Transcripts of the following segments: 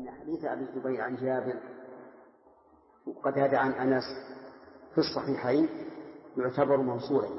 أن حديث أبي الزبير عن جابر وقتادة عن أنس في الصحيحين يعتبر موصولا،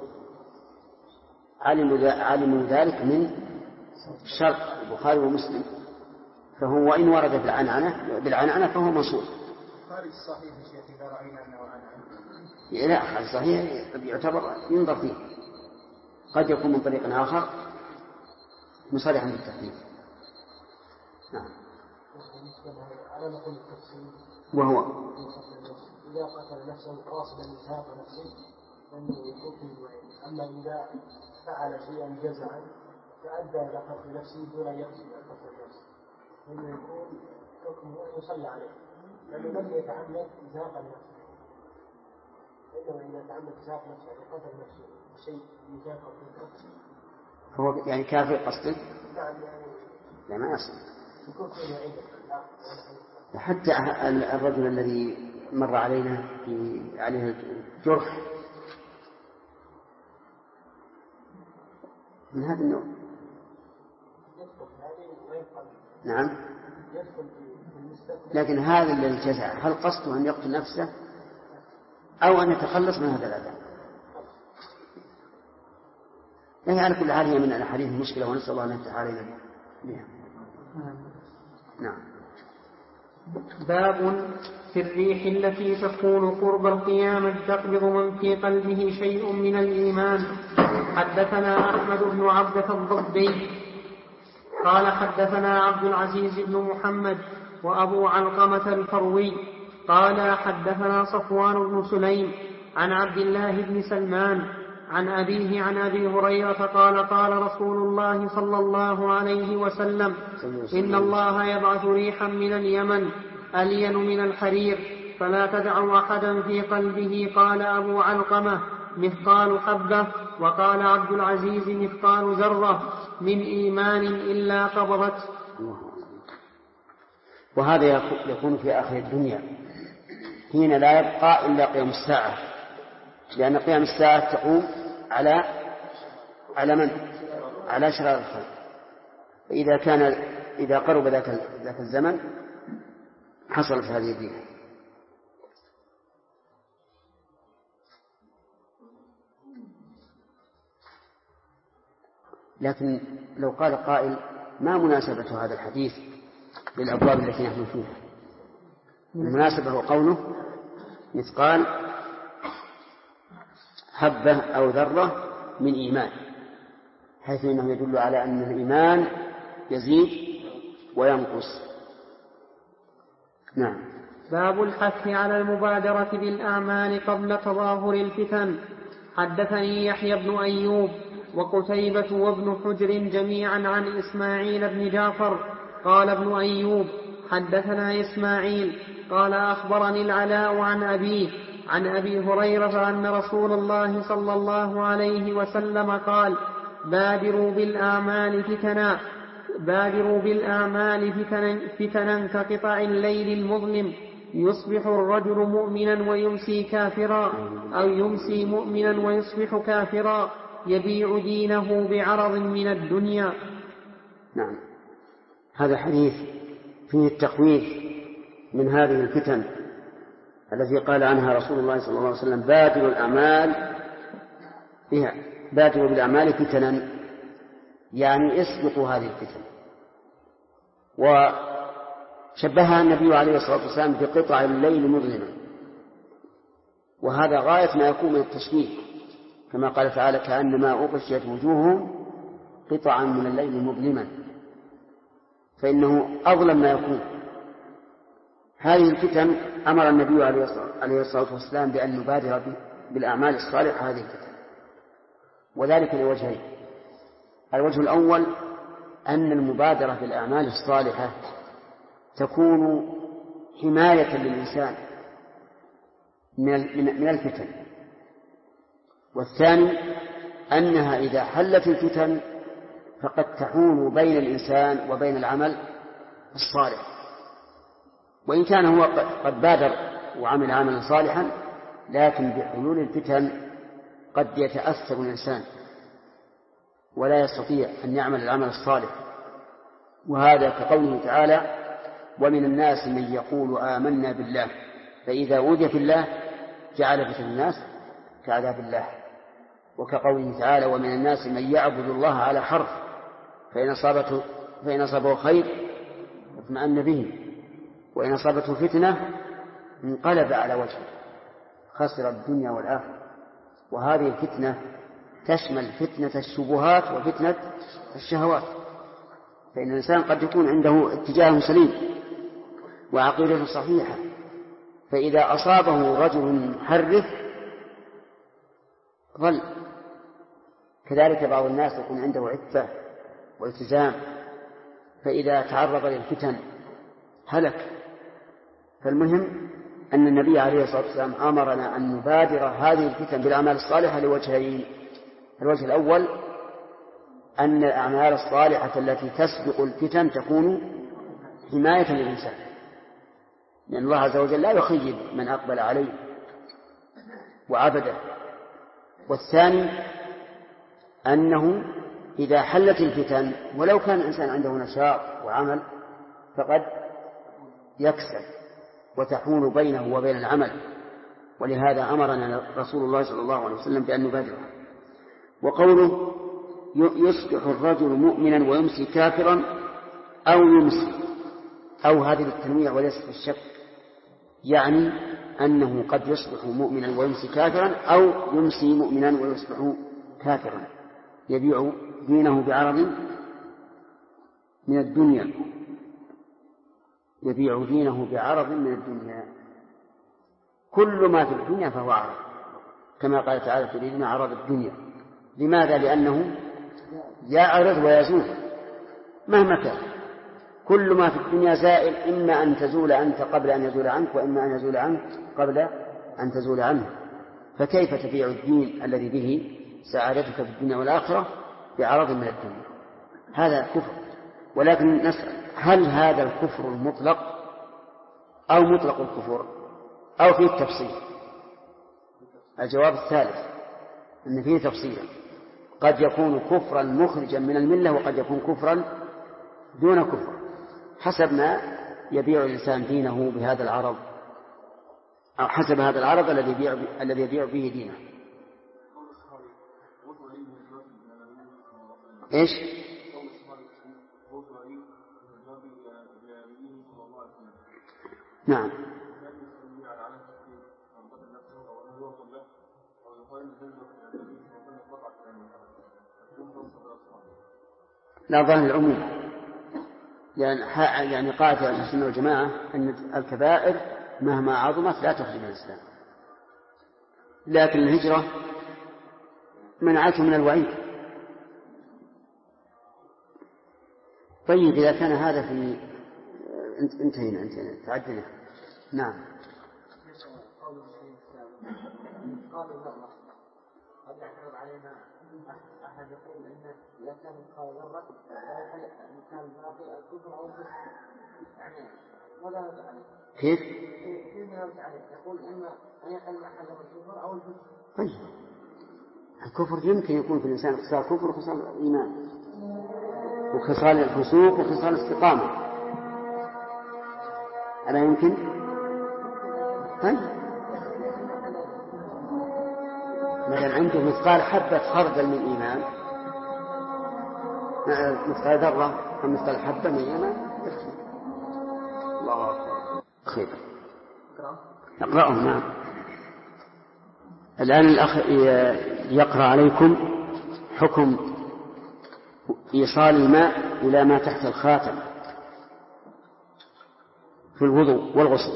علموا ذلك من شرط البخاري ومسلم، فهو وإن ورد بالعنعنة فهو موصول. خارج الصحيح شيخ إذا رأينا أنه عنعنة؟ لا، خارج الصحيح يعتبر ينظر فيه، قد يكون من طريق آخر مصرحا بالتحديد. نعم. على نقول التفصيل وهو إذا قتل نفسه قاصدا إزهاق نفسه فإنه يكون الوعيد، أما إذا فعل شيئا جزعا فأدى إلى قتل نفسه دون أن يقصد قتل نفسه فإنه يكون حكمه يصلى عليه، لأنه لم يتعمد إزهاق نفسه، فإنه إذا تعمد إزهاق نفسه وقتل نفسه بشيء يزهق نفسه هو يعني كافر قصده؟ نعم، لا ما يصل. يكون فيه وعيد. حتى الرجل الذي مر علينا عليه الجرح من هذا النوع. نعم. لكن هذا الذي جزع هل قصده أن يقتل نفسه أو أن يتخلص من هذا الأذى؟ يعني على كل حال هي من الأحاديث المشكلة، ونسأل الله أن يفتح علينا بها. نعم. باب في الريح التي تكون قرب القيامة تقبض من في قلبه شيء من الإيمان. حدثنا أحمد بن عبدة الضبي قال حدثنا عبد العزيز بن محمد وأبو علقمة الفروي قال حدثنا صفوان بن سليم عن عبد الله بن سلمان عن أبيه عن أبي هريرة قال قال رسول الله صلى الله عليه وسلم إن الله يبعث ريحا من اليمن ألين من الحرير فلا تدع أحدا في قلبه. قال أبو علقمة مثقال حبة، وقال عبد العزيز مثقال ذرة من إيمان إلا قبضت. وهذا يكون في آخر الدنيا حين لا يبقى إلا قيام الساعة، لأن قيام الساعة تقوم على من؟ على شرار الخلق. إذا قرب ذاك الزمن حصلت هذه الريح. لكن لو قال قائل ما مناسبة هذا الحديث للأبواب التي نحن فيها؟ المناسبة هو قوله مثقال حبة أو ذرة من إيمان، حيث إنه يدل على أن الإيمان يزيد وينقص. نعم. باب الحث على المبادرة بالأعمال قبل تظاهر الفتن. حدثني يحيى بن أيوب وقتيبة وابن حجر جميعا عن إسماعيل بن جعفر قال ابن أيوب حدثنا إسماعيل قال أخبرني العلاء عن أبيه عن أبي هريرة أن رسول الله صلى الله عليه وسلم قال بادروا بالأعمال فتنا كقطع الليل المظلم يصبح الرجل مؤمنا ويمسي كافرا أو يمسي مؤمنا ويصبح كافرا يبيع دينه بعرض من الدنيا. نعم. هذا حديث فيه التخويف من هذه الفتن التي قال عنها رسول الله صلى الله عليه وسلم بادروا بالأعمال فتنا، يعني اسبقوا هذه الفتن. وشبهها النبي عليه الصلاة والسلام بقطع الليل مظلمة، وهذا غاية ما يكون من التشبيه، كما قال تعالى كأنما أغشيت وجوههم قطعا من الليل مظلما، فإنه أظلم ما يكون. هذه الفتن أمر النبي عليه الصلاة والسلام بأن نبادر بالأعمال الصالحة هذه الفتن، وذلك لوجهين. الوجه الأول أن المبادرة بالأعمال الصالحة تكون حماية للإنسان من الفتن، والثاني أنها إذا حلت الفتن فقد تحول بين الإنسان وبين العمل الصالح، وإن كان هو قد بادر وعمل عملا صالحا، لكن بحلول الفتن قد يتأثر الإنسان ولا يستطيع أن يعمل العمل الصالح. وهذا كقوله تعالى ومن الناس من يقول آمنا بالله فإذا أوذي في الله جعل فتنة الناس كعذاب الله. وكقوله تعالى ومن الناس من يعبد الله على حرف فإن أصابه خير اطمأن به وإن أصابته فتنة انقلب على وجهه خسر الدنيا والآخرة. وهذه الفتنة تشمل فتنة الشبهات وفتنة الشهوات. فإن الإنسان قد يكون عنده اتجاه سليم وعقيدة صحيحة، فإذا أصابه رجل محرف ضل. كذلك بعض الناس يكون عنده عفة والتزام، فإذا تعرض للفتن هلك. فالمهم أن النبي عليه الصلاة والسلام أمرنا أن نبادر هذه الفتن بالأعمال الصالحة لوجهين. الوجه الأول أن الأعمال الصالحة التي تسبق الفتن تكون حماية للإنسان، لأن الله عز وجل لا يخيب من أقبل عليه وعبده. والثاني أنه إذا حلت الفتن ولو كان الإنسان عنده نشاط وعمل فقد يكسل وتحول بينه وبين العمل، ولهذا أمرنا رسول الله صلى الله عليه وسلم بأن نبادره. وقوله يصبح الرجل مؤمنا ويمسي كافرا أو يمسي، أو هذه التنويع وليس في الشك، يعني أنه قد يصبح مؤمنا ويمسي كافرا أو يمسي مؤمنا ويصبح كافرا، يبيع دينه بعرض من الدنيا، يبيع دينه بعرض من الدنيا. كل ما في الدنيا فهو عرض، كما قال تعالى تريدون عرض الدنيا. لماذا؟ لأنه يعرض ويزول مهما كان. كل ما في الدنيا زائل، إما أن تزول أنت قبل أن يزول عنك، وإما أن يزول عنك قبل أن تزول عنه. فكيف تبيع الدين الذي به سعادتك في الدنيا والآخرة بعرض من الدنيا؟ هذا كفر. ولكن نسأل هل هذا الكفر المطلق أو مطلق الكفر أو فيه التفصيل؟ الجواب الثالث أن فيه تفصيلا. قد يكون كفرا مخرجا من الملة وقد يكون كفرا دون كفر، حسب ما يبيع الإنسان دينه بهذا العرض، أو حسب هذا العرض الذي يبيع به دينه. إيش؟ نعم. لا ظاهر العموم، يعني قاعدة أهل السنة والجماعة أن الكبائر مهما عظمت لا تخرج من الإسلام، لكن الهجرة منعته من الوعيد. طيب إذا كان هذا في انتهينا تعدنا. نعم. قال ذرة قد يعترض علينا أحد يقول إن إذا كان قال ذرة كان باقي الكفر أو الكفر، يعني ماذا نرد عليه؟ كيف نرد عليه؟ يقول إما أن يقل أحد الكفر أو الكفر. طيب الكفر يمكن يكون في الإنسان خصال كفر وخصال إيمان وخصال الفسوق وخصال الاستقامة، ألا يمكن؟ طيب مثلا عنده مثقال حبة خردل من إيمان، مثقال ذرة أو مثقال حبة من إيمان. الله أكبر. خير نقرأه. نعم. الآن الأخ يقرأ عليكم حكم إيصال الماء إلى ما تحت الخاتم في الوضوء والغسل.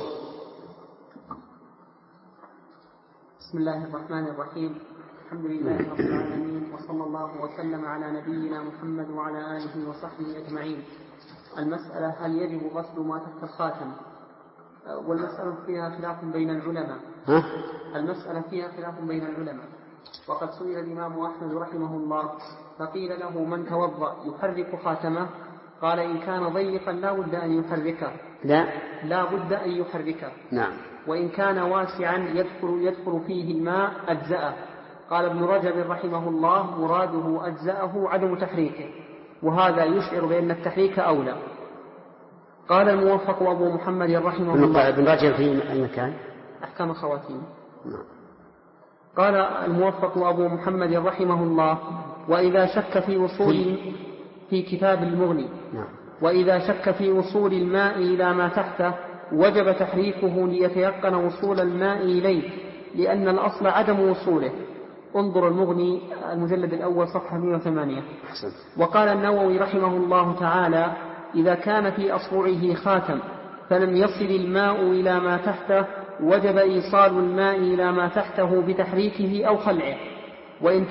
بسم الله الرحمن الرحيم. الحمد لله رب العالمين، وصلى الله وسلم على نبينا محمد وعلى آله وصحبه أجمعين. المسألة هل يجب غسل ما تحت الخاتم؟ والمسألة فيها خلاف بين العلماء. المسألة فيها خلاف بين العلماء. وقد سئل الإمام أحمد رحمه الله فقيل له من توضأ يحرك خاتمه؟ قال إن كان ضيقا لا بد أن يحركه. لا بد أن يحركه. نعم. وإن كان واسعا يدخل فيه الماء أجزأه. قال ابن رجب رحمه الله مراده أجزأه عدم تحريكه، وهذا يشعر بأن التحريك أولى. قال الموفق أبو محمد رحمه الله. ابن رجب في أي مكان؟ أحكام الخواتيم. قال الموفق أبو محمد رحمه الله: وإذا شك في وصول في كتاب المغني وإذا شك في وصول الماء إلى ما تحته وجب تحريكه ليتيقن وصول الماء إليه، لأن الأصل عدم وصوله. انظر المغني المجلد الأول صفحة 108. وقال النووي رحمه الله تعالى: إذا كان في أصبعه خاتم فلم يصل الماء إلى ما تحته وجب إيصال الماء إلى ما تحته بتحريكه أو خلعه، وإن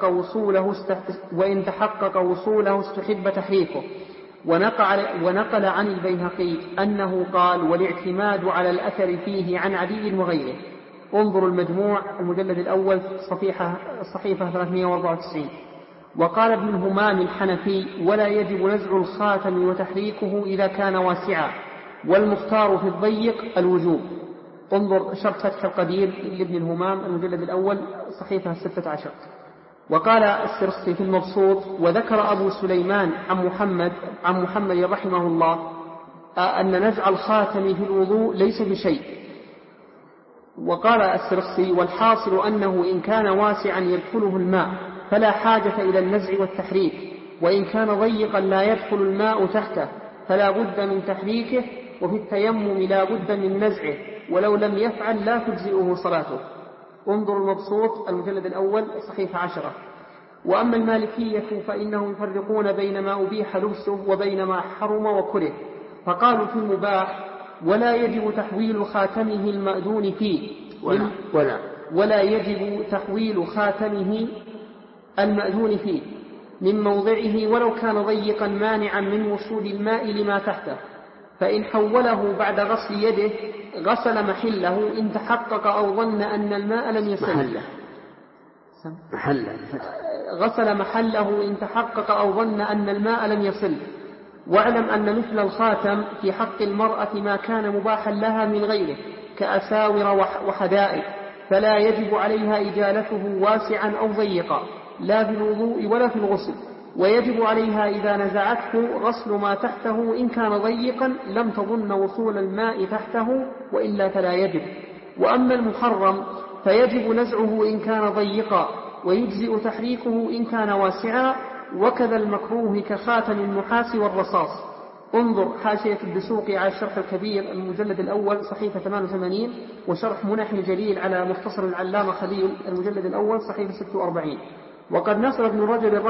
تحقق وصوله استحب تحريكه. ونقل عن البيهقي أنه قال: والاعتماد على الأثر فيه عن علي وغيره. انظر المجموع المجلد الأول صحيفة 394. وقال ابن الهمام الحنفي: ولا يجب نزع الخاتم وتحريكه إذا كان واسعا، والمختار في الضيق الوجوب. انظر شرح فتح القدير لابن الهمام المجلد الأول صحيفة 16. وقال السرخسي في المبسوط: وذكر أبو سليمان عن محمد رحمه الله أن نزع الخاتم في الوضوء ليس بشيء. وقال السرخسي: والحاصل أنه إن كان واسعا يدخله الماء فلا حاجة إلى النزع والتحريك، وإن كان ضيقا لا يدخل الماء تحته فلا بد من تحريكه، وفي التيمم لا بد من نزعه، ولو لم يفعل لا تجزئه صلاته. انظر المبسوط المجلد الأول صحيفة 10. وأما المالكية فإنهم يفرقون بين ما أبيح لبسه وبين ما حرم وكره، فقالوا في المباح: ولا يجب تحويل خاتمه المأذون فيه ولا يجب تحويل خاتمه المأذون فيه من موضعه ولو كان ضيقا مانعا من وصول الماء لما تحته، فإن حوله بعد غسل يده غسل محله إن تحقق أو ظن أن الماء لم يصل غسل محله إن تحقق أو ظن أن الماء لم يصل. واعلم أن مثل الخاتم في حق المرأة ما كان مباحا لها من غيره كأساور وحدائق، فلا يجب عليها إجالته واسعا أو ضيقا لا في الوضوء ولا في الغسل، ويجب عليها إذا نزعته غسل ما تحته إن كان ضيقا لم تظن وصول الماء تحته، وإلا فلا يجب. وأما المحرم فيجب نزعه إن كان ضيقا، ويجزئ تحريكه إن كان واسعا، وكذا المكروه كخاتم النحاس والرصاص. انظر حاشية الدسوقي على الشرح الكبير المجلد الأول صحيفة 88، وشرح منح الجليل على مختصر العلامة خليل المجلد الأول صحيفة 46. وقد نسب ابن رجب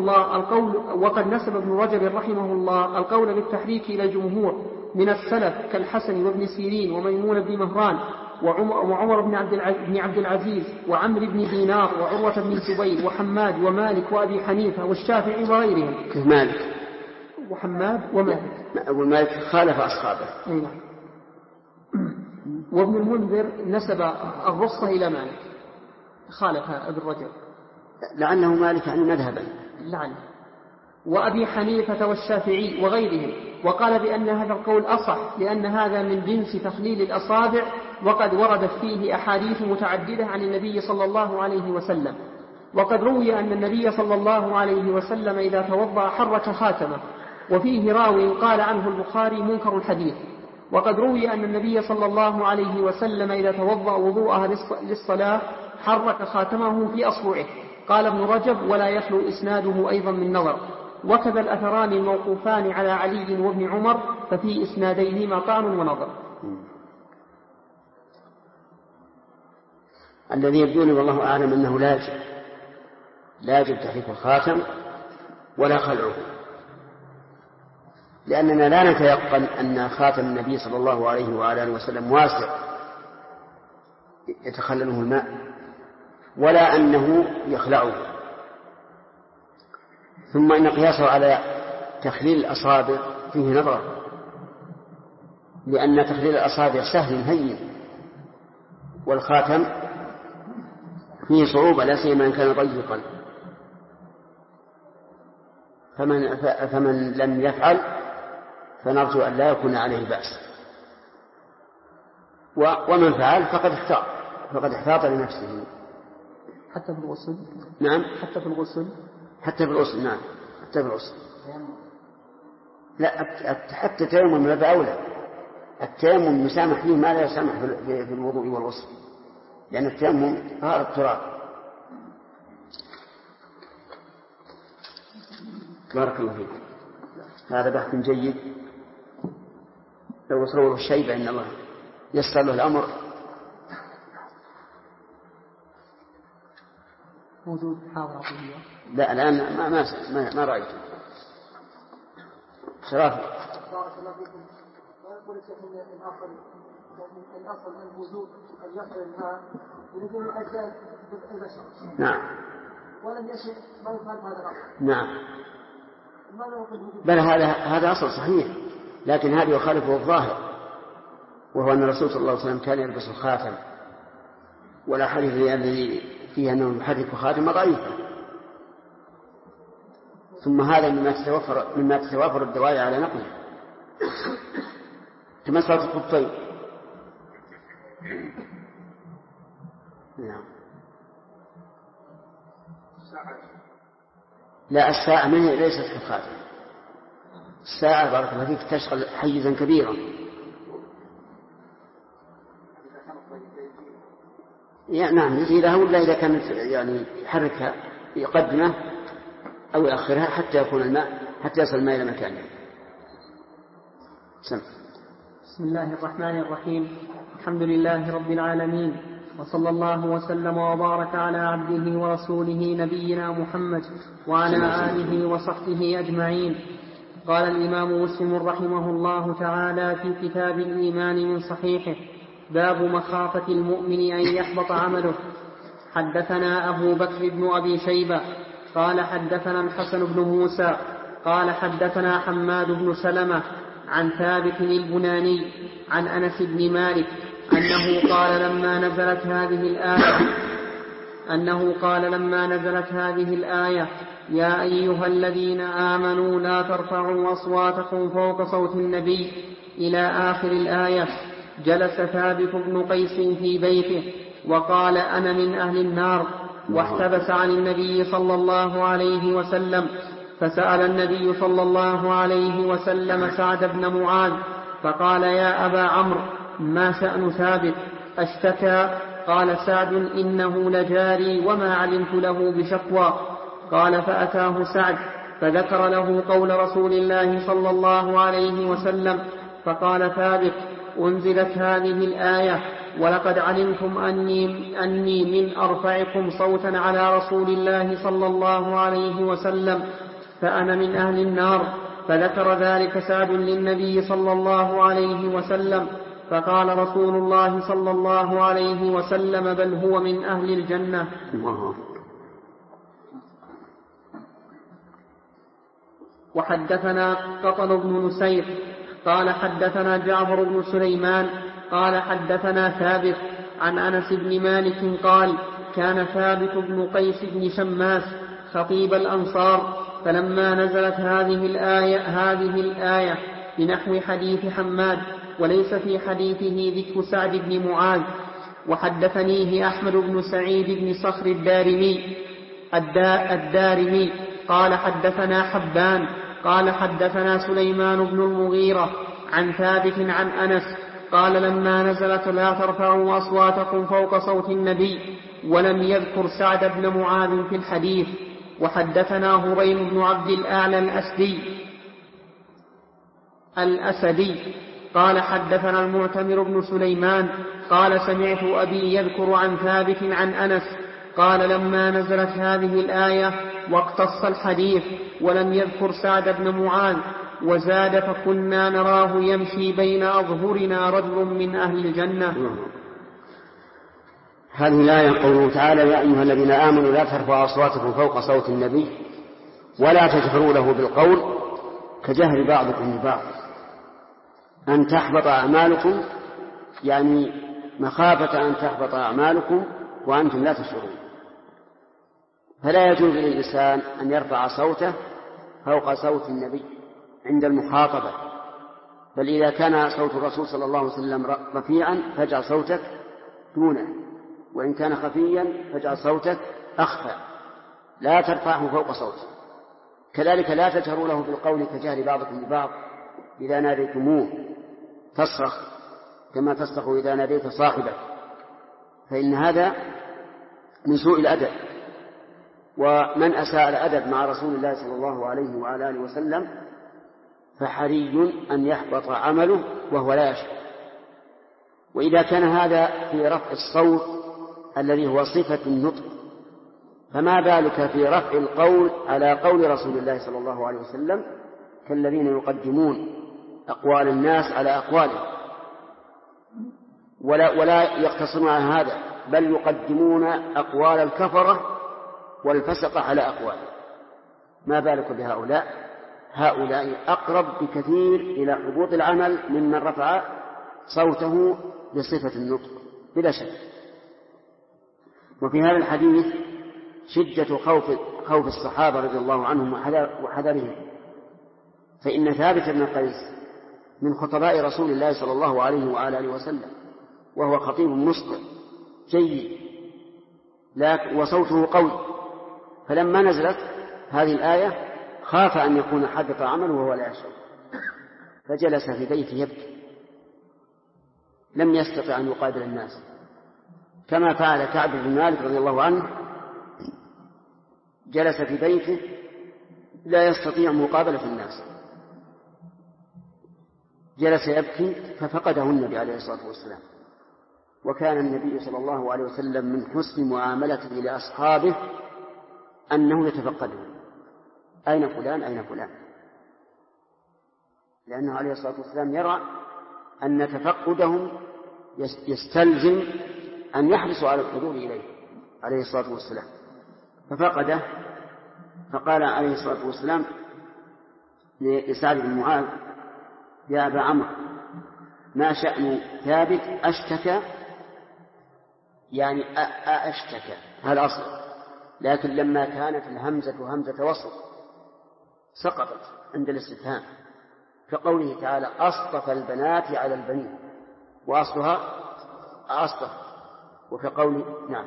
رحمه الله القول بالتحريك إلى الجمهور من السلف كالحسن وابن سيرين وميمون بن مهران وعمر بن عبد العزيز وعمرو بن دينار وعروة بن الزبير وحماد ومالك وأبي حنيفة والشافعي وغيرهم. مالك وحماد ومالك خالف أصحابه. وابن المنذر نسب الرخصة إلى مالك، خالف ابن رجب لأنه مالك عن مذهبا لعنه، وأبي حنيفة والشافعي وغيرهم، وقال بأن هذا القول أصح لأن هذا من جنس تخليل الأصابع، وقد وردت فيه أحاديث متعددة عن النبي صلى الله عليه وسلم. وقد روي أن النبي صلى الله عليه وسلم إذا توضأ حرك خاتمه، وفيه راوي قال عنه البخاري منكر الحديث. وقد روي أن النبي صلى الله عليه وسلم إذا توضأ وضوءها للصلاة حرك خاتمه في أصبعه. قال ابن رجب: ولا يخلو إسناده أيضا من نظر. وكذا الأثران الموقوفان على علي وابن عمر ففي إسناديهما طعن ونظر. الذي يبدوني والله أعلم أنه لا يجب تحريك الخاتم ولا خلعه، لأننا لا نتيقن أن خاتم النبي صلى الله عليه وآله وسلم واسع يتخلله الماء، ولا أنه يخلعه. ثم إن قياسه على تخليل الأصابع فيه نظر، لأن تخليل الأصابع سهل هين، والخاتم فيه صعوبة لا سيما إن كان ضيقا. فمن لم يفعل فنرجو أن لا يكون عليه بأس، ومن فعل فقد احتاط لنفسه. حتى في الغسل؟ نعم. حتى في الغسل؟ حتى في الغسل، نعم، حتى في الغسل. لا، حتى التيمم من باب أولى. التيمم يسامح فيه ما لا يسامح في الوضوء والغسل، لأن التيمم طهارة التراب. بارك الله فيك. هذا بحث جيد، لو وصلوا الشيبة إن الله يسر له الأمر. موجود حاضر. لا الآن ما رأيته. شرافي. بارك الله فيكم. ويقول الشيخ إن الأصل الوجود أن يصل الماء لنزول الأجزاء البشر. نعم. ولم يشئ ما يخالف هذا الأصل. نعم. بل هذا أصل صحيح، لكن هذا يخالفه الظاهر، وهو أن الرسول صلى الله عليه وسلم كان يلبس الخاتم، والأحاديث الذي فيها أنه يحرك خاتم ضعيفة. ثم هذا مما تتوافر الدواعي على نقله، كما صارت الخطين. نعم. لا، الساعة منه ليست كالخاتم. الساعة بارك الله فيك تشغل حيزا كبيرا. نعم، يزيلها ولا إذا كانت يعني يحركها يقدمه أو يأخرها حتى يكون الماء، حتى يصل الماء إلى مكانه. بسم الله الرحمن الرحيم. الحمد لله رب العالمين، وصلى الله وسلم وبارك على عبده ورسوله نبينا محمد وعلى آله وصحبه أجمعين. قال الإمام مسلم رحمه الله تعالى في كتاب الإيمان من صحيحه: باب مخافة المؤمن أن يحبط عمله. حدثنا أبو بكر بن أبي شيبة قال حدثنا الحسن بن موسى قال حدثنا حماد بن سلمة عن ثابت البناني عن أنس بن مالك أنه قال لما نزلت هذه الآية: يا أيها الذين آمنوا لا ترفعوا أصواتكم فوق صوت النبي إلى آخر الآية، جلس ثابت بن قيس في بيته وقال: أنا من أهل النار، واحتبس عن النبي صلى الله عليه وسلم. فسأل النبي صلى الله عليه وسلم سعد بن معاذ فقال: يا أبا عمرو، ما شأن ثابت؟ أشتكى؟ قال سعد: إنه لجاري وما علمت له بشكوى. قال: فأتاه سعد فذكر له قول رسول الله صلى الله عليه وسلم، فقال ثابت: أنزلت هذه الآية: ولقد علمتم أني من أرفعكم صوتا على رسول الله صلى الله عليه وسلم، فأنا من أهل النار. فذكر ذلك سعد للنبي صلى الله عليه وسلم، فقال رسول الله صلى الله عليه وسلم: بل هو من أهل الجنة. وحدثنا قطن بن نسير قال حدثنا جعفر بن سليمان قال حدثنا ثابت عن أنس بن مالك قال: كان ثابت بن قيس بن شماس خطيب الأنصار، فلما نزلت هذه الآية بنحو حديث حماد، وليس في حديثه ذكر سعد بن معاذ. وحدثنيه أحمد بن سعيد بن صخر الدارمي قال حدثنا حبان قال حدثنا سليمان بن المغيرة عن ثابت عن أنس قال: لما نزلت لا ترفعوا أصواتكم فوق صوت النبي، ولم يذكر سعد بن معاذ في الحديث. وحدثنا هريم بن عبد الأعلى الأسدي قال حدثنا المعتمر بن سليمان قال: سمعت أبي يذكر عن ثابت عن أنس قال: لما نزلت هذه الآية واقتص الحديث ولم يذكر سعد بن معاذ، وزاد: فكنا نراه يمشي بين أظهرنا رجل من أهل الجنة. هذه الآية قوله تعالى: يا أيها الذين آمنوا لا ترفعوا أصواتكم فوق صوت النبي ولا تجهروا له بالقول كجهر بعضكم ببعض أن تحبط أعمالكم، يعني مخافة أن تحبط أعمالكم وأنتم لا تشعرون. فلا يجوز للإنسان أن يرفع صوته فوق صوت النبي عند المخاطبة، بل إذا كان صوت الرسول صلى الله عليه وسلم رفيعا فاجعل صوتك دونه، وإن كان خفيا فاجعل صوتك أخفى، لا ترفعه فوق صوته. كذلك لا تجهروا له بالقول كجهر بعضكم ببعض إذا ناديتموه تصرخ كما تصرخ إذا ناديت صاحبك، فإن هذا من سوء الأدب، ومن أساء الأدب مع رسول الله صلى الله عليه وعلى آله وسلم فحري أن يحبط عمله وهو لا يشعر. وإذا كان هذا في رفع الصوت الذي هو صفة النطق، فما بالك في رفع القول على قول رسول الله صلى الله عليه وسلم كالذين يقدمون أقوال الناس على أقواله، ولا يقتصرون على هذا، بل يقدمون أقوال الكفرة والفسقة على أقواله. ما بالك بهؤلاء؟ هؤلاء أقرب بكثير إلى حبوط العمل ممن رفع صوته بصفة النطق بلا شك. وفي هذا الحديث شدة خوف الصحابة رضي الله عنهم وحذرهم، فإن ثابت بن قيس من خطباء رسول الله صلى الله عليه وعلى آله وسلم، وهو خطيب مسطع جيد وصوته قوي، فلما نزلت هذه الآية خاف أن يكون حدث عمله وهو لا يشعر، فجلس في بيته يبكي، لم يستطع أن يقابل الناس، كما فعل كعب بن مالك رضي الله عنه، جلس في بيته لا يستطيع مقابلة الناس، جلس يبكي ففقده النبي عليه الصلاة والسلام. وكان النبي صلى الله عليه وسلم من حسن معاملته لأصحابه أنه يتفقدهم، أين فلان أين فلان، لأنه عليه الصلاة والسلام يرى أن تفقدهم يستلزم أن يحرصوا على الحضور إليه عليه الصلاة والسلام، ففقده، فقال عليه الصلاة والسلام لسعد بن معاذ: يا أبا عمرو، ما شأن ثابت أشتكى، يعني أشتكى هذا أصل، لكن لما كانت الهمزة همزة وصل سقطت عند الاستفهام، كقوله تعالى: أصطفى البنات على البنين، وأصلها أصطفى، وكقول نعم.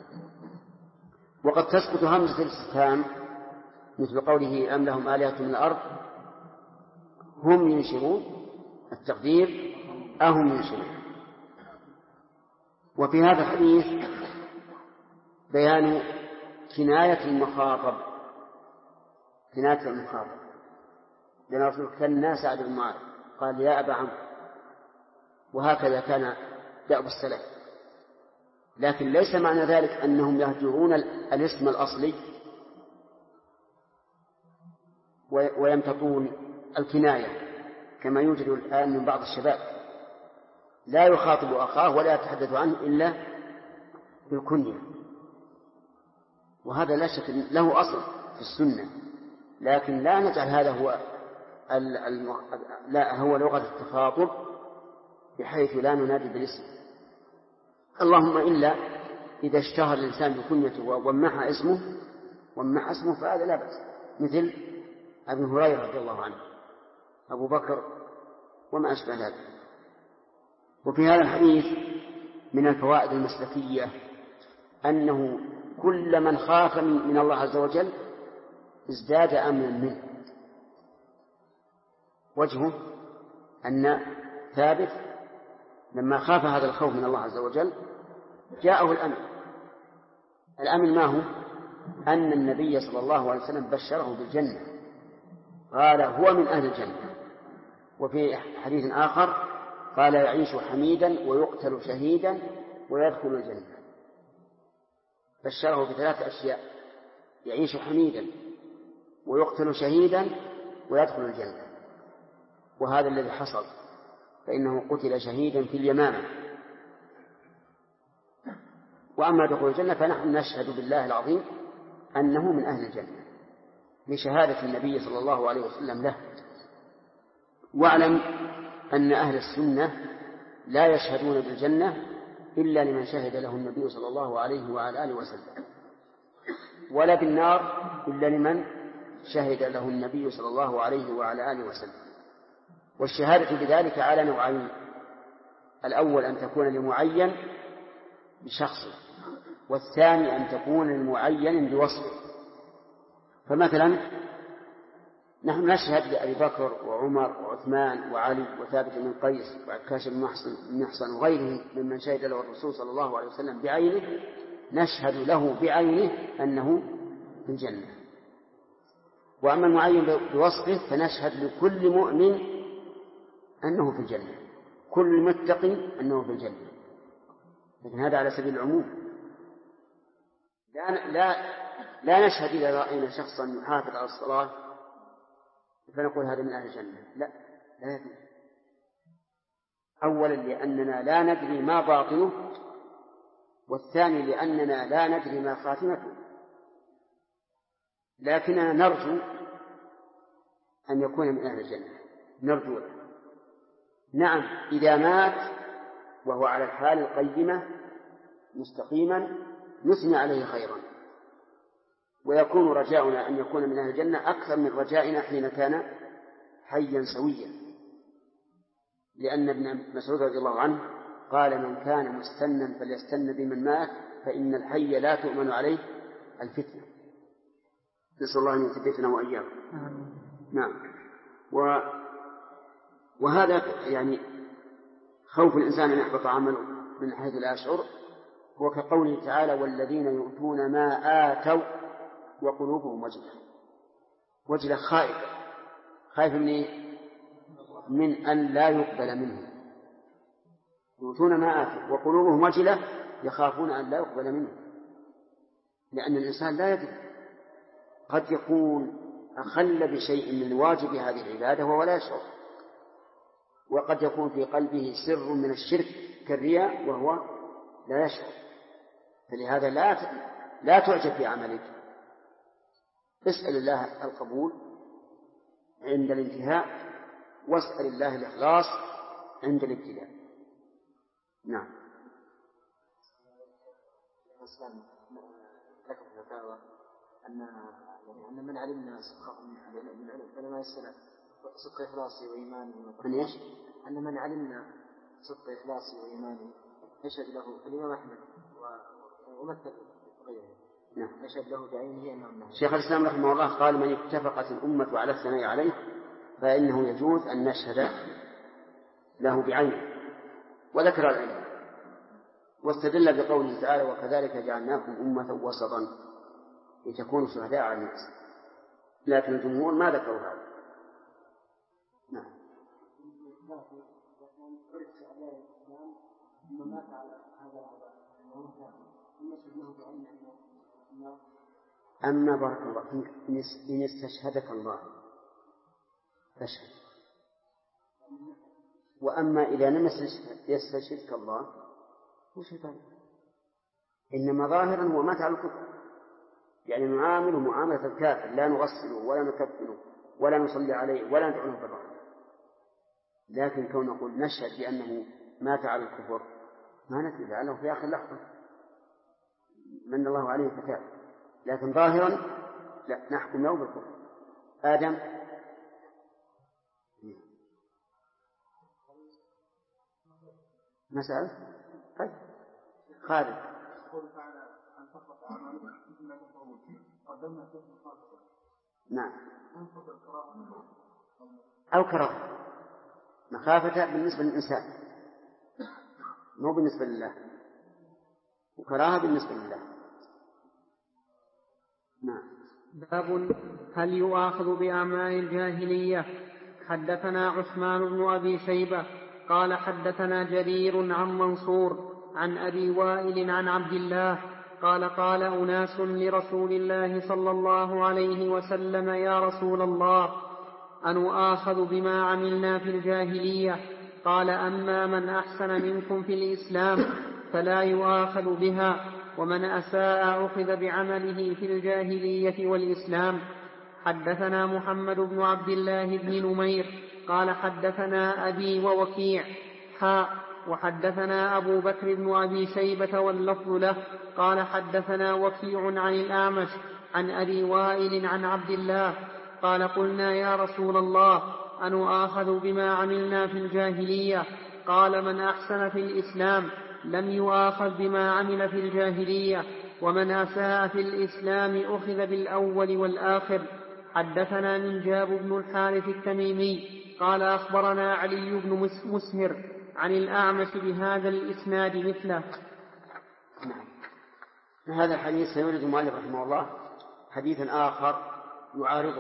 وقد تسقط همزة الاستفهام مثل قوله: أم لهم آلهة من الأرض هم ينشرون، التقدير أهم ينشرون. وفي هذا الحديث بيان كناية المخاطب، كناية المخاطب، لأن الرسول كان سعد بن معاذ قال: يا أبا عمرو، وهكذا كان دأب السلف، لكن ليس معنى ذلك أنهم يهجرون الاسم الأصلي ويمتطون الكناية كما يوجد الآن من بعض الشباب، لا يخاطب أخاه ولا يتحدث عنه إلا بالكنية، وهذا لا شك له أصل في السنة، لكن لا نجعل هذا هو لغة التخاطب بحيث لا ننادي بالاسم، اللهم إلا إذا اشتهر الإنسان بكنيته ومح اسمه فهذا لا بأس، مثل أبي هريرة رضي الله عنه، أبو بكر، وما أشبه ذلك. وفي هذا الحديث من الفوائد المسلكية أنه كل من خاف من الله عز وجل ازداد أمنا منه. وجهه أن ثابت لما خاف هذا الخوف من الله عز وجل جاءه الأمن. الأمن ما هو؟ أن النبي صلى الله عليه وسلم بشره بالجنة، قال: هو من أهل الجنة. وفي حديث آخر قال: يعيش حميدا ويقتل شهيدا ويدخل الجنة. بشره بثلاث أشياء: يعيش حميدا ويقتل شهيدا ويدخل الجنة. وهذا الذي حصل، فإنه قتل شهيدا في اليمامة. وأما دخول الجنة فنحن نشهد بالله العظيم أنه من أهل الجنة لشهادة النبي صلى الله عليه وسلم له. واعلم أن أهل السنة لا يشهدون بالجنة إلا لمن شهد له النبي صلى الله عليه وعلى آله وسلم، ولا بالنار إلا لمن شهد له النبي صلى الله عليه وعلى آله وسلم. والشهادة بذلك على نوعين: الأول أن تكون لمعين بشخصه، والثاني أن تكون لمعين بوصفه. فمثلا نحن نشهد لأبي بكر وعمر وعثمان وعلي وثابت بن قيس وعكاش بن محصن وغيره ممن شهد له الرسول صلى الله عليه وسلم بعينه، نشهد له بعينه أنه في الجنة. وأما المعين بوصفه فنشهد لكل مؤمن أنه في الجنة، كل متقي أنه في الجنة، لكن هذا على سبيل العموم. لا نشهد إذا رأينا شخصا يحافظ على الصلاة فنقول هذا من أهل الجنة، لا يجوز. أولا لأننا لا ندري ما باطنه، والثاني لأننا لا ندري ما خاتمته، لكننا نرجو أن يكون من أهل الجنة، نرجو له. نعم إذا مات وهو على الحال القيمة مستقيما نثني عليه خيرا، ويكون رجاؤنا أن يكون من أهل الجنة أكثر من رجائنا حين كان حيا سويا، لأن ابن مسعود رضي الله عنه قال: من كان مستنا فليستن بمن مات فإن الحي لا تؤمن عليه الفتنة. نسأل الله أن يثبتنا وإياكم. نعم. وهذا يعني خوف الإنسان أن يحبط عمله من حيث لا يشعر، هو كقوله تعالى: والذين يؤتون ما آتوا وقلوبهم وجلة خائف من أن لا يقبل منه. يؤتون ما آتوا وقلوبهم وجلة، يخافون أن لا يقبل منه، لأن الإنسان لا يدري، قد يكون أخل بشيء من واجب هذه العبادة وهو لا يشعر، وقد يكون في قلبه سر من الشرك كالرياء وهو لا يشعر. فلهذا لا تعجب في عملك، اسأل الله القبول عند الانتهاء، واسأل الله الإخلاص عند الابتلاء. نعم. لك في الفتاوى أن من علمنا من علماء السلف صدق إخلاصي وإيماني، أن من علمنا صدق إخلاصي وإيماني يشهد له الإمام أحمد ومثل غيره، يشهد له بعينه أنه شيخ الإسلام رحمه الله قال: من اتفقت الأمة على الثناء عليه فإنه يجوز أن نشهد له بعينه، وذكر العلم، واستدل بقوله تعالى: وكذلك جعلناكم أمة وسطا لتكونوا شهداء على الناس. لكن الجمهور ما ذكروا هذا. نعم. أما بارك الله فيك إن استشهدك الله فاشهد، وأما إذا لم يستشهدك الله وش ذلك؟ إنما ظاهرا هو مات على الكفر، يعني نعامله معاملة الكافر، لا نغسله ولا نكفنه ولا نصلي عليه ولا ندعوه بالرحمة. لكن كون نقول نشهد بأنه مات على الكفر ما ندري، لعله في آخر لحظة من الله عليه فتاب، لكن ظاهرا لا نحكم له بالكفر. آدم. مسألة طيب خالد. نعم. أو كراهة، مخافة بالنسبة للإنسان مو بالنسبة لله، وكراهة بالنسبة لله. نعم. باب هل يؤاخذ بأعمال الجاهلية. حدثنا عثمان بن أبي شيبة قال حدثنا جرير عن منصور عن أبي وائل عن عبد الله قال أناس لرسول الله صلى الله عليه وسلم: يا رسول الله، أنؤاخذ بما عملنا في الجاهلية؟ قال: أما من أحسن منكم في الإسلام فلا يؤاخذ بها، ومن أساء أخذ بعمله في الجاهلية والإسلام. حدثنا محمد بن عبد الله بن نمير قال حدثنا أبي ووكيع وحدثنا أبو بكر بن أبي شيبة واللفظ له قال حدثنا وكيع عن الأعمش عن أبي وائل عن عبد الله قال: قلنا يا رسول الله، أنؤاخذ بما عملنا في الجاهلية؟ قال: من أحسن في الإسلام لم يؤاخذ بما عمل في الجاهلية، ومن أساء في الإسلام أخذ بالأول والآخر. حدثنا منجاب بن الحارث التميمي قال أخبرنا علي بن مسهر عن الأعمش بهذا الإسناد مثله. هذا الحديث سيورد المؤلف رحمه الله حديثا آخر يعارضه،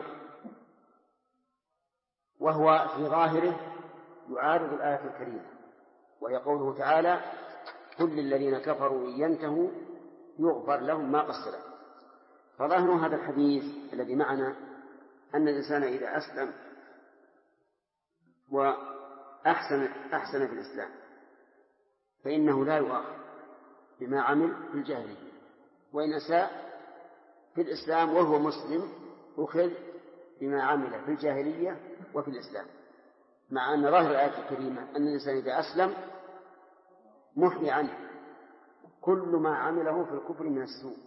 وهو في ظاهره يعارض الآية الكريمة، وهي قوله تعالى: قل للذين كفروا إن ينتهوا يغفر لهم ما قد سلف. فظاهر هذا الحديث الذي معنا أن الإنسان إذا أسلم وأحسن في الإسلام فإنه لا يؤاخذ بما عمل في الجاهلية، وإن أساء في الإسلام وهو مسلم أخذ بما عمل في الجاهلية وفي الإسلام، مع أن ظاهر الآية الكريمة أن الإنسان إذا أسلم محي عنه كل ما عمله في الكفر من السوء.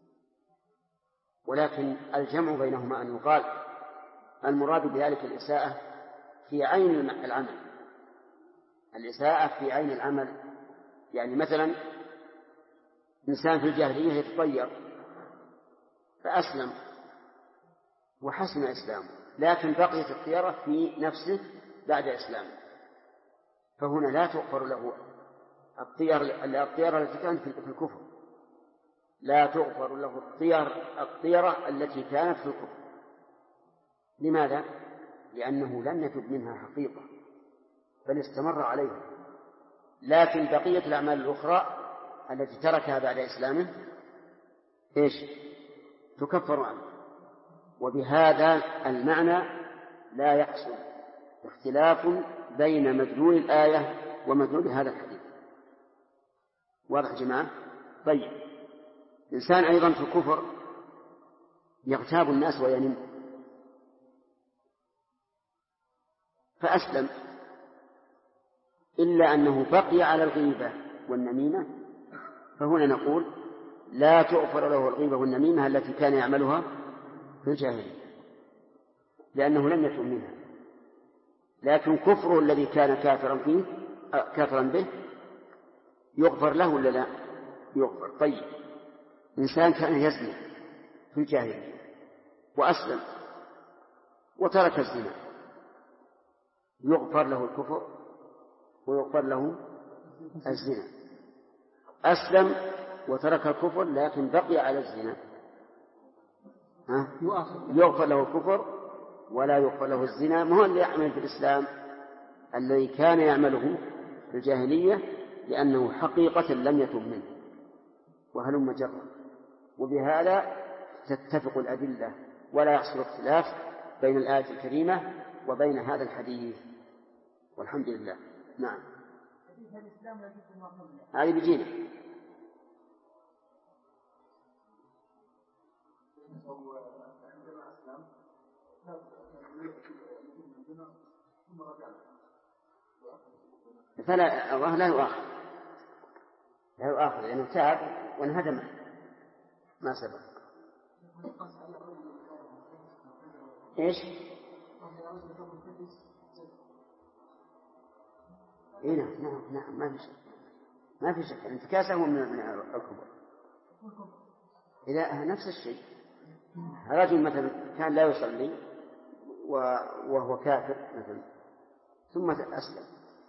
ولكن الجمع بينهما أن يقال المراد بذلك الإساءة في عين العمل، الإساءة في عين العمل. يعني مثلا إنسان في الجاهلية يتطير فأسلم وحسن إسلامه، لكن بقيت الطيرة في نفسه بعد إسلامه، فهنا لا تغفر له الطيرة التي كانت في الكفر، لا تغفر له الطيرة التي كانت في الكفر. لماذا؟ لأنه لم يتب منها حقيقة بل استمر عليها، لكن بقية الأعمال الأخرى التي تركها بعد إسلامه تكفر عنه. وبهذا المعنى لا يحصل اختلاف بين مدلول الآية ومدلول هذا الحديث. واضح جماعة؟ طيب، إنسان أيضا في الكفر يغتاب الناس وينم، فأسلم إلا أنه بقي على الغيبة والنميمة، فهنا نقول لا تغفر له الغيبة والنميمة التي كان يعملها في الجاهلية لأنه لم يتم منها، لكن كفره الذي كان كافرا به يغفر له ولا لا؟ يغفر. طيب، إنسان كان يزني في الجاهلية وأسلم وترك الزنا، يغفر له الكفر ويغفر له الزنا. أسلم وترك الكفر لكن بقي على الزنا، يغفر له الكفر ولا يغفر له الزنا. ما هو اللي يعمل في الإسلام الذي كان يعمله في الجاهلية لأنه حقيقة لم يتب منه، وهلم جرا. وبهذا تتفق الأدلة ولا يحصل اختلاف بين الآية الكريمة وبين هذا الحديث، والحمد لله. نعم، هذه بجينا. فلا، الله لا يؤاخذ لأنه تاب وانهدم ما سبق. إيش؟ نعم ما في شك انتكاسه من الكبر. إذا نفس الشيء، رجل مثلا كان لا يصلي وهو كافر مثلا ثم أسلم.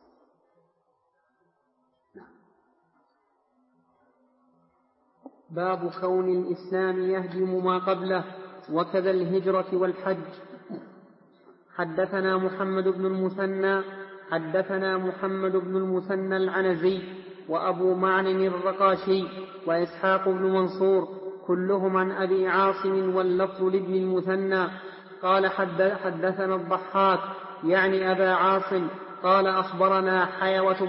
باب كون الإسلام يهدم ما قبله وكذا الهجرة والحج. حدثنا محمد بن المثنى حدثنا محمد بن المثنى العنزي وأبو معن الرقاشي وإسحاق بن منصور كلهم عن أبي عاصم واللفظ لابن المثنى قال حدثنا الضحاك يعني أبا عاصم قال أخبرنا حيوة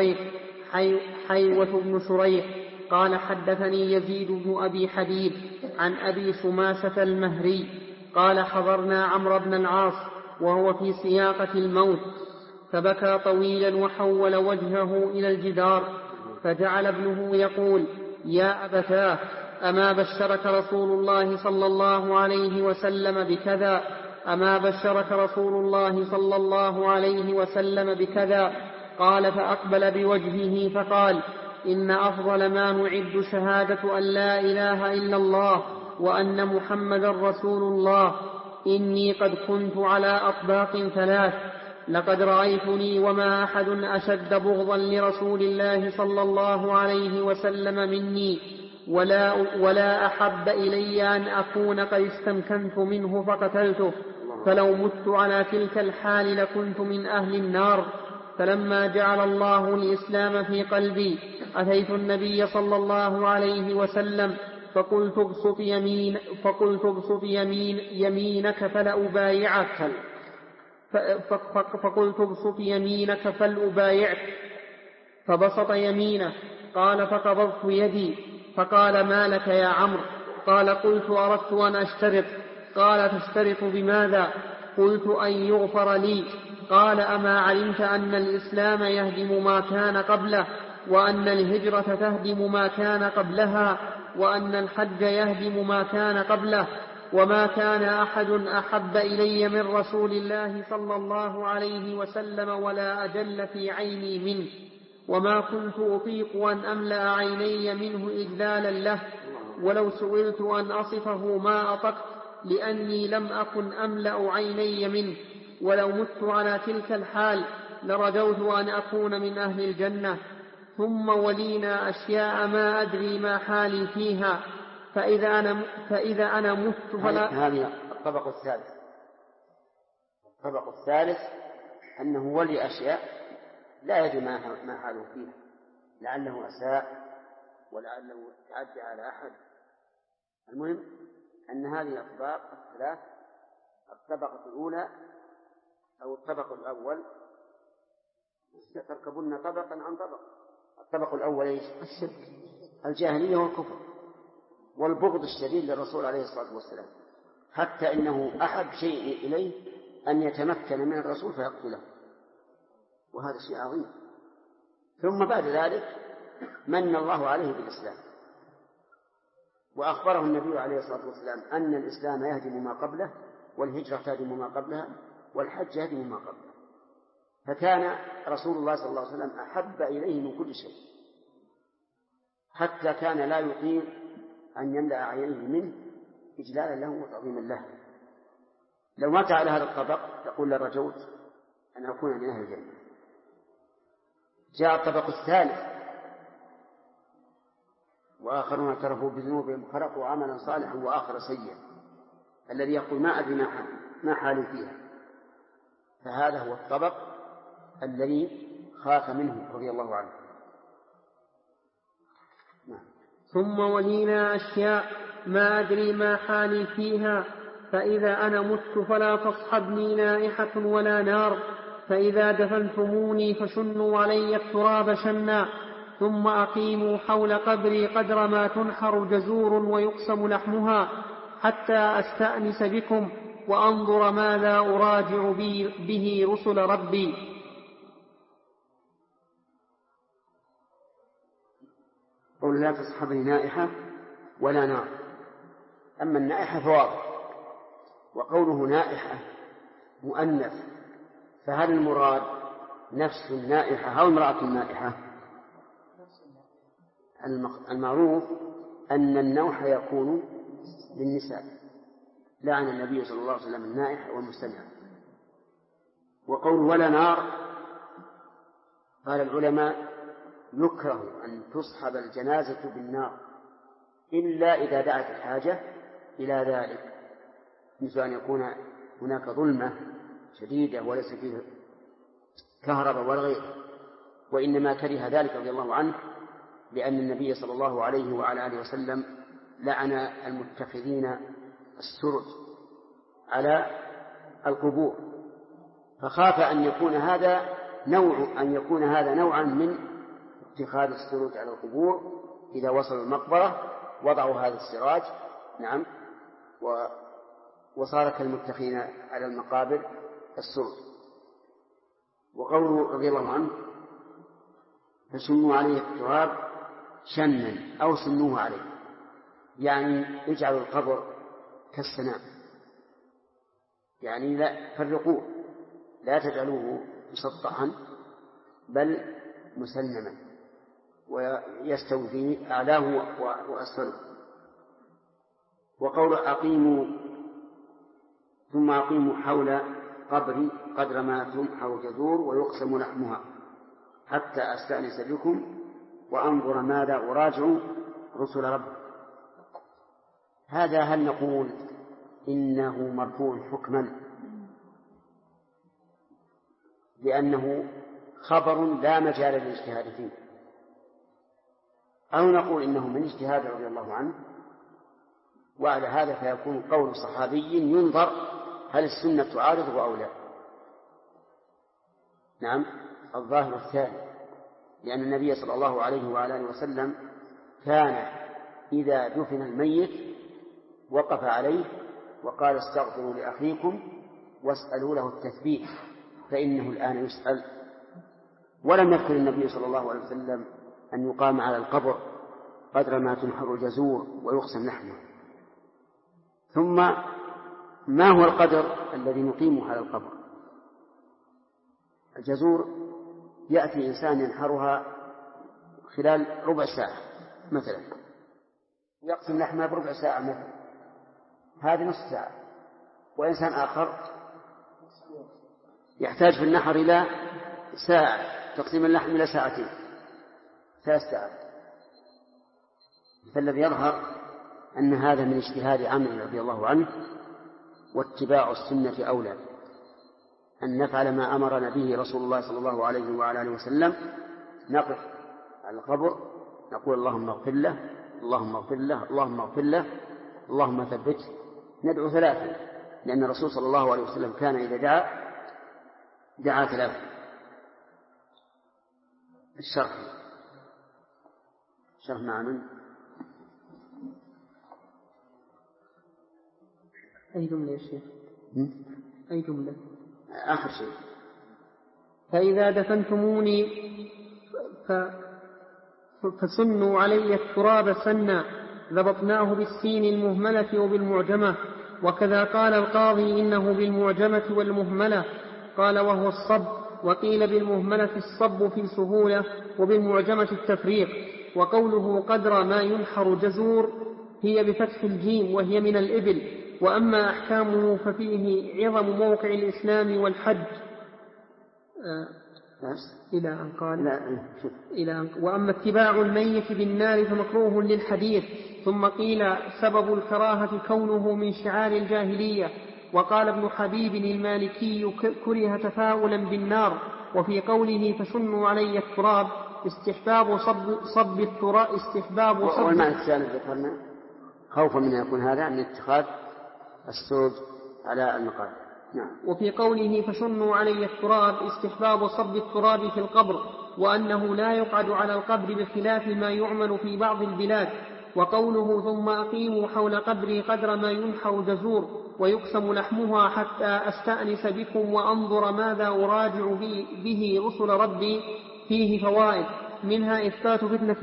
بن شريح قال حدثني يزيد بن أبي حبيب عن أبي شماسة المهري قال حضرنا عمرو بن العاص وهو في سياقة الموت فبكى طويلا وحول وجهه إلى الجدار، فجعل ابنه يقول: يا أبتاه، أما بشرك رسول الله صلى الله عليه وسلم بكذا؟ أما بشرك رسول الله صلى الله عليه وسلم بكذا؟ قال فأقبل بوجهه فقال: إن أفضل ما نعد شهادة أن لا إله إلا الله وأن محمدا رسول الله. إني قد كنت على أطباق 3. لقد رأيتني وما أحد أشد بغضا لرسول الله صلى الله عليه وسلم مني، ولا أحب إلي أن أكون قد استمكنت منه فقتلته، فلو مت على تلك الحال لكنت من أهل النار. فلما جعل الله الإسلام في قلبي أتيت النبي صلى الله عليه وسلم فقلت ابسط يمينك فلأبايعك، فقلت ابسط يمينك فلأبايعك، فبسط يمينه. قال فقبضت يدي، فقال ما لك يا عمرو؟ قال قلت أردت أن أشترط. قال تشترط بماذا؟ قلت أن يغفر لي. قال أما علمت أن الإسلام يهدم ما كان قبله، وأن الهجرة تهدم ما كان قبلها، وأن الحج يهدم ما كان قبله، وما كان أحد أحب إلي من رسول الله صلى الله عليه وسلم ولا أجل في عيني منه، وما كنت أطيق أن أملأ عيني منه إجلالا له، ولو سئلت أن أصفه ما أطقت، لأني لم أكن أملأ عيني منه، ولو مت على تلك الحال لرجوت أن أكون من أهل الجنة. ثم ولينا أشياء ما أدري ما حالي فيها، فإذا أنا مت فلا. هذه الطبق الثالث. الطبق الثالث أنه ولي أشياء لا يدري ما حاله فيها، لعله أساء ولعله تعدى على أحد. المهم أن هذه الأطباق الثلاث، الطبقة الأولى أو الطبق الأول، تركبن طبقا عن طبق. الطبق الأول إيش؟ الشرك، الجاهلية والكفر والبغض الشديد للرسول عليه الصلاة والسلام، حتى إنه أحب شيء إليه أن يتمكن من الرسول فيقتله، وهذا شيء عظيم. ثم بعد ذلك من الله عليه بالإسلام، وأخبره النبي عليه الصلاة والسلام أن الإسلام يهدم ما قبله، والهجرة تهدم ما قبلها، والحج يهدم ما قبله. فكان رسول الله صلى الله عليه وسلم أحب إليه من كل شيء، حتى كان لا يطيق أن يملأ عينيه منه إجلالا له وتعظيما له. لو مات على هذا الطبق يقول لرجوت أن أكون من أهل الجنة. جاء الطبق الثالث، وآخرون اعترفوا بذنوبهم خلقوا عملا صالحا وآخر سيئا، الذي يقول ما أدري ما حالي فيها. فهذا هو الطبق الذي خاف منه رضي الله عنه. ثم ولينا أشياء ما أدري ما حالي فيها، فإذا أنا مت فلا تصحبني نائحة ولا نار، فإذا دفنتموني فشنوا علي التراب شنا، ثم أقيموا حول قبري قدر ما تنحر جزور ويقسم لحمها، حتى أستأنس بكم وأنظر ماذا أراجع به رسل ربي. قل لا تصحبني نائحة ولا نار. أما النائحة فواضح، وقوله نائحة مؤنث، فهل المراد نفس النائحة أو امرأة النائحة؟ المعروف أن النوح يكون للنساء، لعن النبي صلى الله عليه وسلم النائحة والمستمعة. وقول ولا نار، قال العلماء يكره أن تصحب الجنازة بالنار إلا إذا دعت الحاجة إلى ذلك، مثل أن يكون هناك ظلمة شديدة وليس فيه كهرباء ولا غيره. وإنما كره ذلك رضي الله عنه لأن النبي صلى الله عليه وعلى آله وسلم لعن المتخذين السرج على القبور، فخاف أن يكون هذا نوعا من اتخاذ السروج على القبور. إذا وصلوا المقبرة وضعوا هذا السراج، نعم، وصار كالمتخذين على المقابر السرج. وقوله رضي الله عنه فشنوا عليه التراب شنا أو سنوه عليه، يعني اجعلوا القبر كالسنام، يعني لا فرقوه، لا تجعلوه مسطحا بل مسنما ويستوي فيه أعلاه وأسفله. وقول أقيموا ثم أقيموا حول قبري قدر ما تمحر الجذور ويقسم لحمها حتى أستأنس بكم وأنظر ماذا أراجع رسل ربي. هذا هل نقول إنه مرفوع حكما لأنه خبر لا مجال للاجتهاد فيه، أو نقول إنه من اجتهاد رضي الله عنه؟ وعلى هذا فيكون قول صحابي ينظر هل السنة تعارضه أو لا. نعم، الظاهر الثاني، لأن النبي صلى الله عليه وعلى آله وسلم كان إذا دفن الميت وقف عليه وقال استغفروا لأخيكم واسألوا له التثبيت فإنه الآن يسأل. ولم يذكر النبي صلى الله عليه وسلم أن يقام على القبر قدر ما تنحر الجزور ويقسم لحمه. ثم ما هو القدر الذي نقيمه على القبر؟ الجزور يأتي إنسان ينحرها خلال ربع ساعة مثلا، يقسم لحمها بربع ساعة مثلا، هذه نصف ساعة. وإنسان آخر يحتاج في النحر إلى ساعة، تقسيم اللحم إلى ساعتين، 3 ساعات. فالذي يظهر أن هذا من اجتهاد عمرو رضي الله عنه، واتباع السنة أولى، أن نفعل ما أمرنا به رسول الله صلى الله عليه وعلى آله وسلم. نقف على القبر نقول اللهم اغفر له، اللهم اغفر له، اللهم اغفر له، اللهم ثبته، ندعو 3، لأن الرسول صلى الله عليه وسلم كان إذا دعا 3. الشرح مع من؟ أي جملة يا شيخ؟ أي جملة؟ آخر شيء. فإذا دفنتموني فسنوا علي التراب سنا ضبطناه بالسين المهملة وبالمعجمة. وكذا قال القاضي إنه بالمعجمة والمهملة، قال وهو الصب. وقيل بالمهملة الصب في سهولة وبالمعجمة التفريق. وقوله قدر ما ينحر جزور هي بفتح الجيم وهي من الإبل. وأما أحكامه ففيه عظم موقع الإسلام والحج إلى أن قال وأما اتباع الميت بالنار فمكروه للحديث. ثم قيل سبب الكراهة كونه من شعار الجاهلية. وقال ابن حبيب المالكي كره تفاؤلا بالنار. وفي قوله فسنوا علي التراب استحباب صب التراب، استحباب صب. والمعنى الثاني ذكرنا خوفا من أن يكون هذا من اتخاذ السود على المقام. نعم. وفي قوله فسنوا علي التراب استحباب صب التراب في القبر، وأنه لا يقعد على القبر بخلاف ما يعمل في بعض البلاد. وقوله ثم أقيموا حول قبري قدر ما ينحر جزور ويقسم لحمها حتى أستأنس بكم وأنظر ماذا أراجع به رسل ربي فيه فوائد. منها إثبات فتنة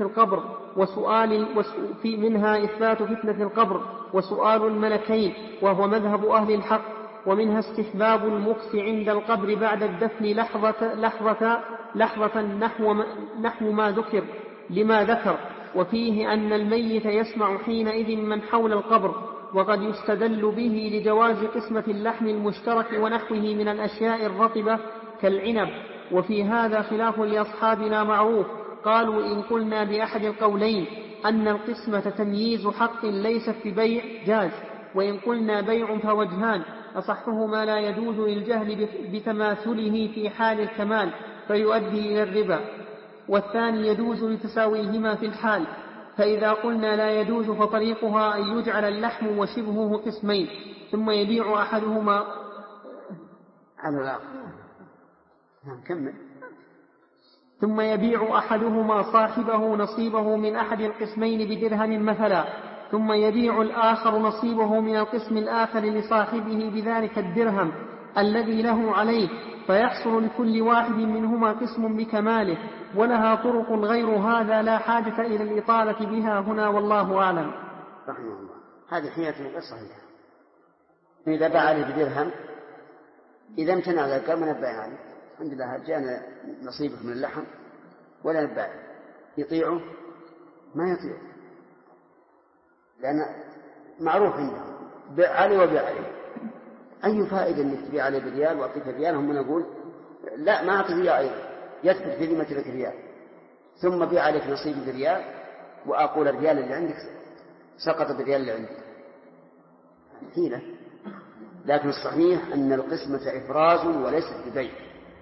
القبر وسؤال الملكين وهو مذهب أهل الحق. ومنها استحباب المكث عند القبر بعد الدفن لحظة نحو ما ذكر لما ذكر. وفيه أن الميت يسمع حينئذ من حول القبر. وقد يستدل به لجواز قسمة اللحم المشترك ونحوه من الأشياء الرطبة كالعنب. وفي هذا خلاف لأصحابنا معروف. قالوا إن قلنا بأحد القولين أن القسمة تمييز حق ليست ببيع جاز، وإن قلنا بيع فوجهان: أصحهما لا يجوز للجهل بتماثله في حال الكمال فيؤدي إلى الربا، والثاني يجوز لتساويهما في الحال. فإذا قلنا لا يجوز فطريقها أن يجعل اللحم وشبهه قسمين ثم يبيع أحدهما على الآخر. كمل. ثم يبيع أحدهما صاحبه نصيبه من أحد القسمين بدرهم مثلا، ثم يبيع الآخر نصيبه من القسم الآخر لصاحبه بذلك الدرهم الذي له عليه، فيحصل لكل واحد منهما قسم بكماله. ولها طرق غير هذا لا حاجة إلى الإطالة بها هنا، والله أعلم. رحمه الله. هذه حيلة غير صحيحة. إذا باع عليه بدرهم، إذا امتنع ذلك ما نباع عليه، الحمد لله جاءنا نصيبك من اللحم ولا نباع. يطيعه ما يطيعه، لأن معروف عنده بيع عليه وبيع عليه. أي فائدة أنك تبيع عليه بريال وأعطيك ريال؟ هم نقول لا، ما أعطي ريال أيضا، يثبت في ذمة لك ريال، ثم بيع عليك نصيب بريال وأقول الريال اللي عندك سقط بالريال اللي عندي، حيلة. لكن الصحيح أن القسمة إفراز وليست ببيع.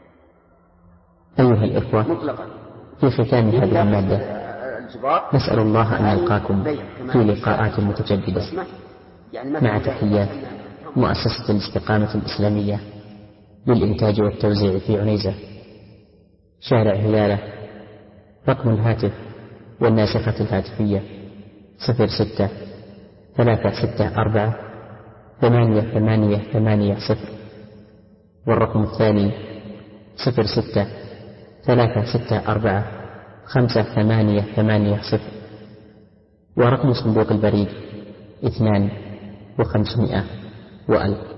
أيها الإخوة، مطلقا. في ختام هذه المادة نسأل الله أن نلقاكم في لقاءات متجددة، مع تحيات مؤسسة الاستقامة الإسلامية للإنتاج والتوزيع في عنيزة، شارع هلالة. رقم الهاتف والناسخة الهاتفية 06-364-8880، والرقم الثاني 06-364-5880، ورقم صندوق البريد 2500 وألف.